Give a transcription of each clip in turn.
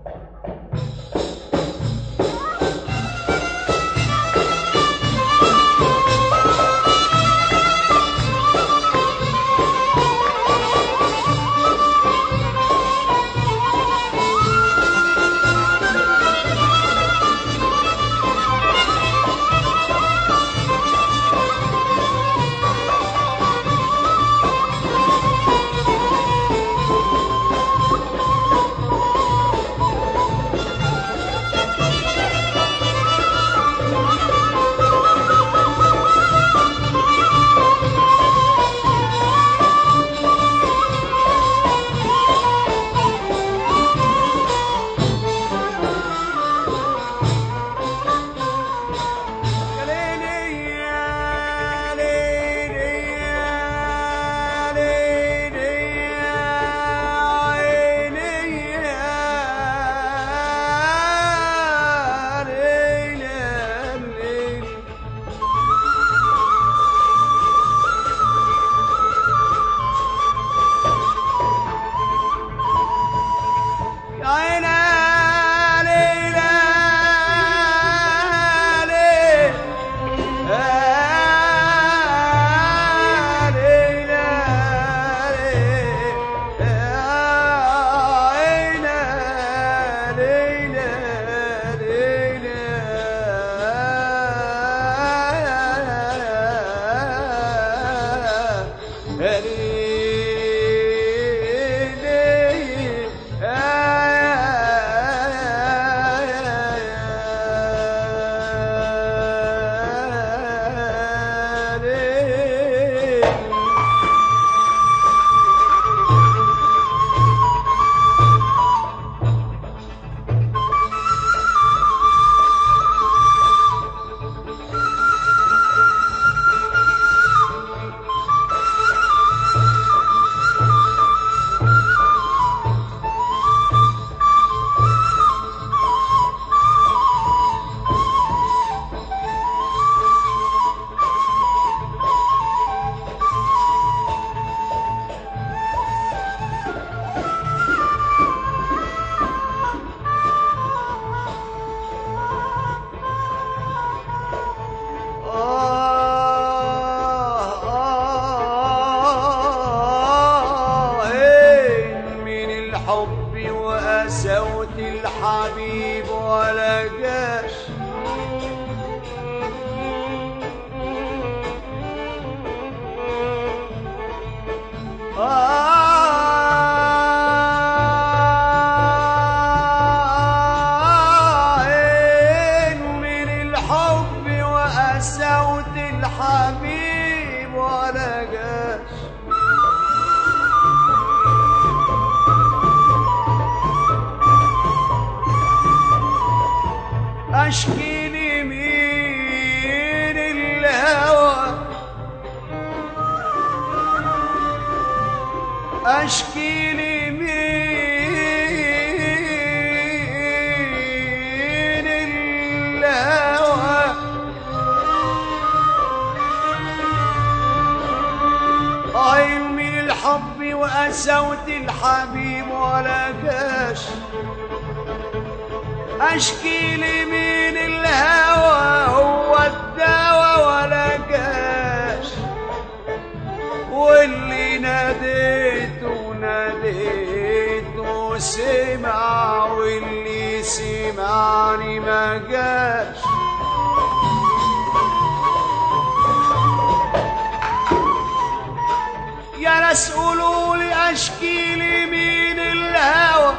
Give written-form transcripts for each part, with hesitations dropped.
الحبيب ولا جاش من الحب وقساوة الحبيب ولا جاش أشكي لمين الهوى أشكي لمين الهوى من الحب وقساوة الحبيب ولا جاش أشكي لمين الهوى هو الدواء ولا جاش واللي ناديته سمع واللي سمعني ما جاش يا ناس قولولي أشكي لمين الهوى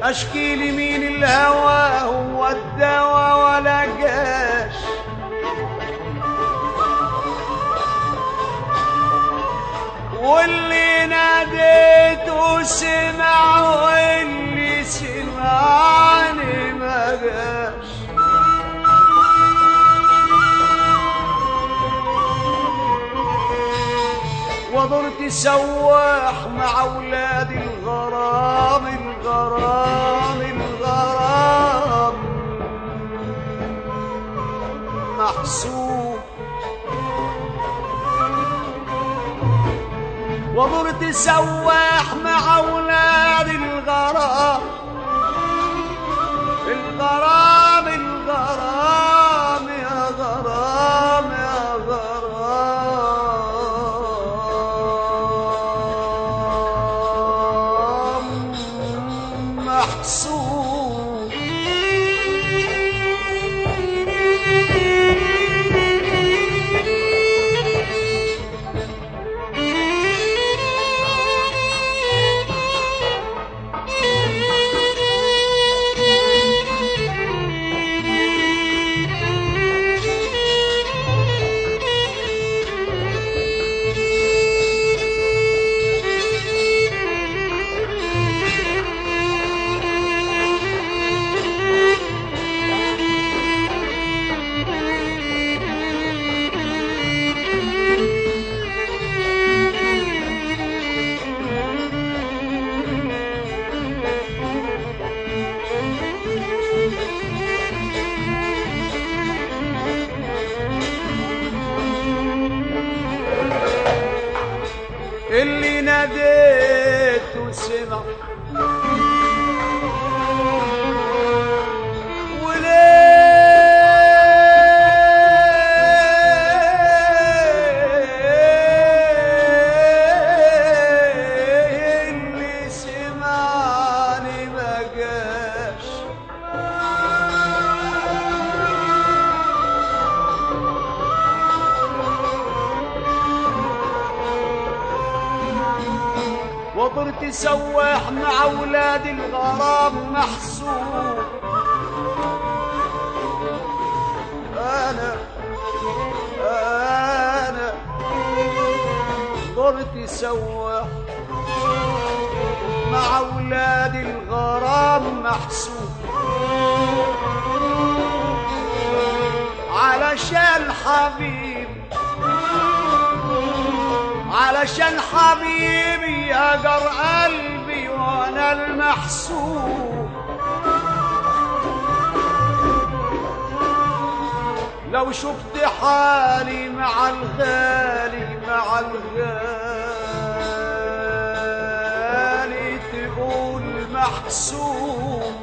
اشكي لمين الهوى هو الدوا ولا جاش، واللي ناديته سمع واللي سمعني ما جاش. وضرت سواح مع اولاد الغرام الغرام الغرام محسوب. وضرت سواح مع اولاد الغرام الغرام الغرام يا غرام يا غرام محسوب. اللي ناديت وسمع اللي سمعني ما جاش. وضرت سواح مع اولاد الغرام محسوب. انا ضرت سواح مع اولاد الغرام محسوب، علشان حبيبي علشان حبيبي هجر قلبي وانا المحسوب. لو شفت حالي مع الغالي مع الغالي تقول محسوب.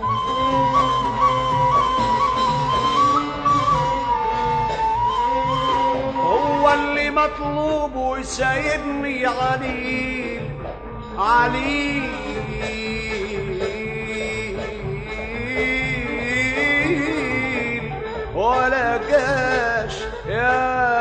هو اللي مطلوب وسايبني عليل عليل ولا جاش يا